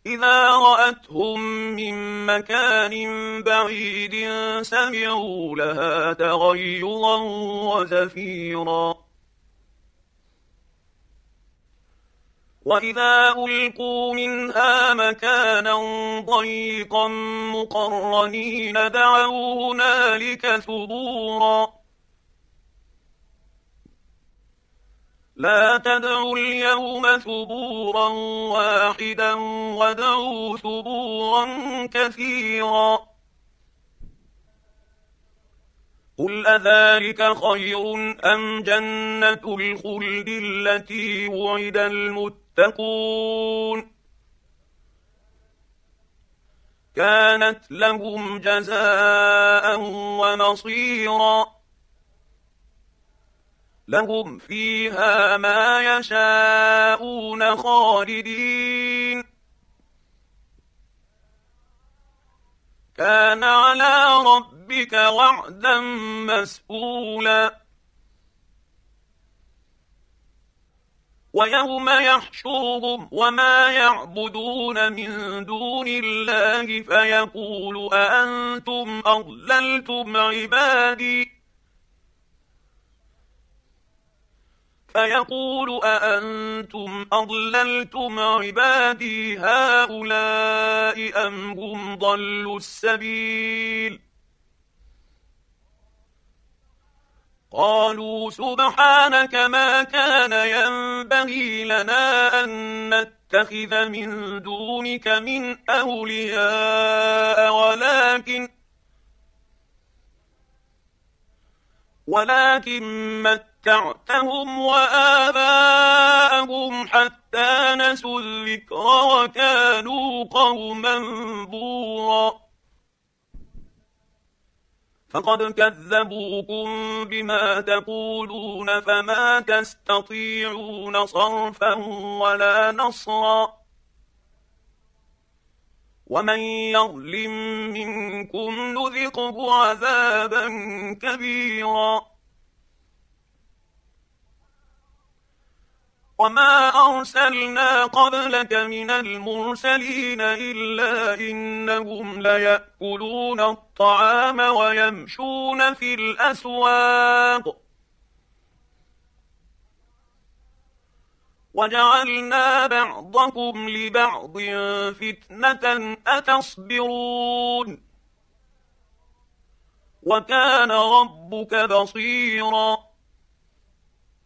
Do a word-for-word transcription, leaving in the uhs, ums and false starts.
إذا رأتهم من مكان بعيد سمعوا لها تغيظا وزفيرا وإذا ألقوا منها مكانا ضيقا مقرنين دعوا هنالك ثبورا لا تدعوا اليوم ثبورا واحدا وادعوا ثبورا كثيرا قل أذلك خير أم جنة الخلد التي وعد المتقون كانت لهم جزاء ومصيرا لهم فيها ما يشاءون خالدين كان على ربك وعدا مسئولا ويوم يحشرهم وما يعبدون من دون الله فيقول أأنتم أضللتم عبادي فيقول أأنتم أضللتم عبادي هؤلاء أم هم ضلوا السبيل قالوا سبحانك ما كان ينبغي لنا أن نتخذ من دونك من أولياء ولكن ولكن متعتهم وآباءهم حتى نسوا الذكر وكانوا قوما بورا فقد كذبوكم بما تقولون فما تستطيعون صرفا ولا نصرا ومن يظلم منكم نذقه عذابا كبيرا وما أرسلنا قبلك من المرسلين إلا إنهم ليأكلون الطعام ويمشون في الأسواق وجعلنا بعضكم لبعض فتنة أتصبرون وكان ربك بصيرا